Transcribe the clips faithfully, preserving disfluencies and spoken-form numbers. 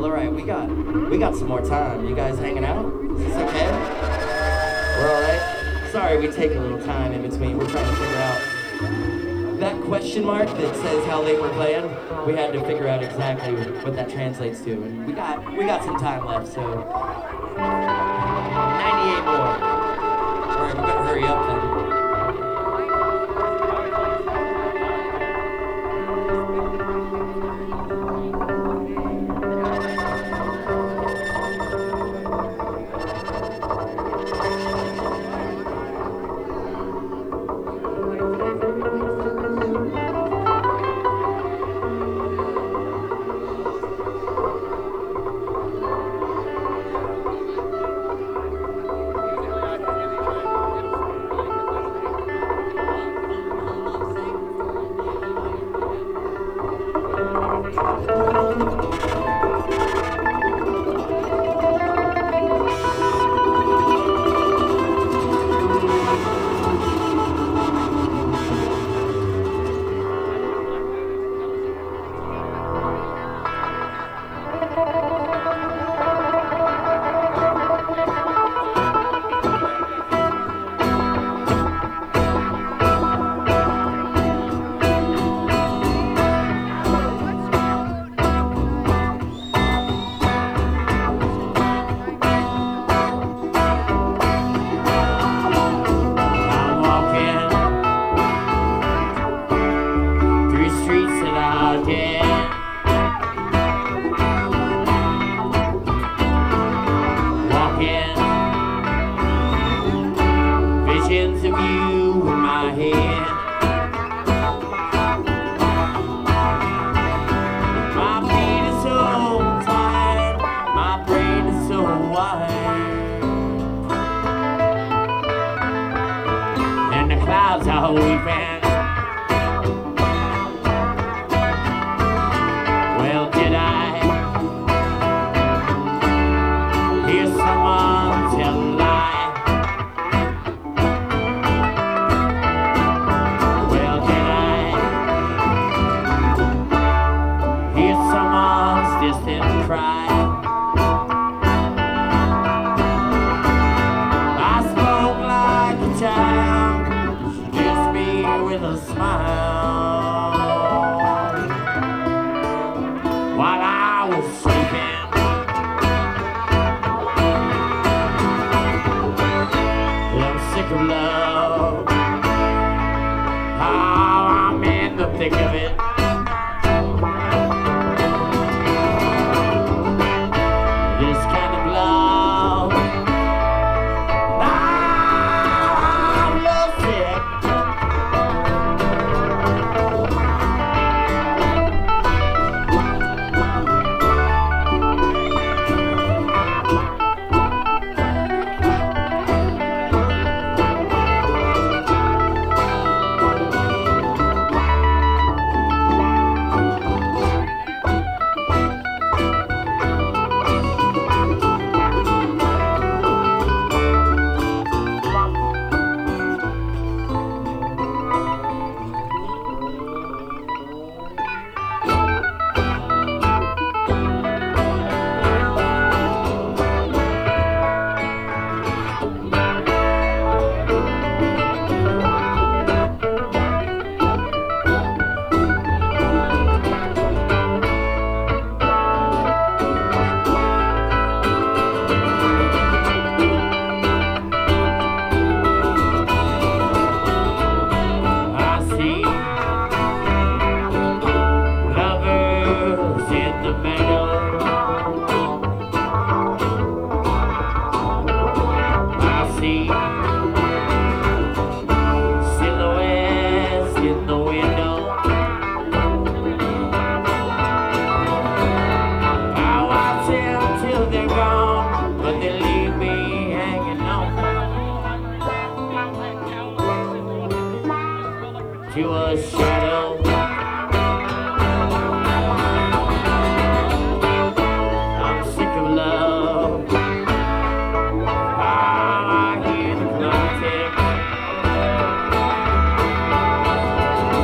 Well, all right, we got we got some more time. You guys hanging out? Is this okay? We're all right. Sorry, we take a little time in between. We're trying to figure out that question mark that says how late we're playing. We had to figure out exactly what that translates to, and we got we got some time left. So ninety-eight more. All right, we better hurry up then.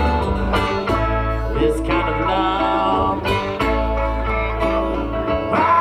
Bye.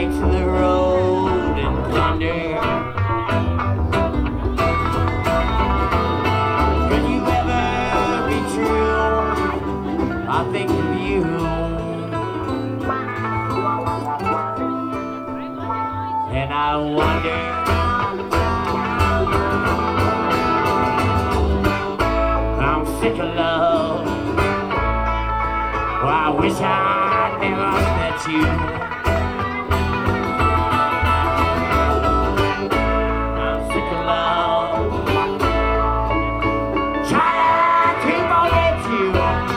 to the road and thunder. Could you ever be true? I think of you. And I wonder, I'm sick of love. Well, I wish I'd never met you. I'm sick of love. Try to forget you.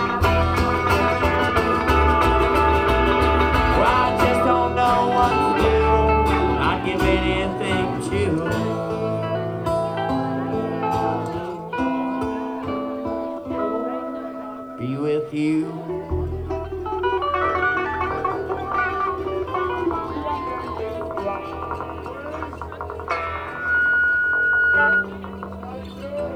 Well, I just don't know what to do. I'd give anything to be with you.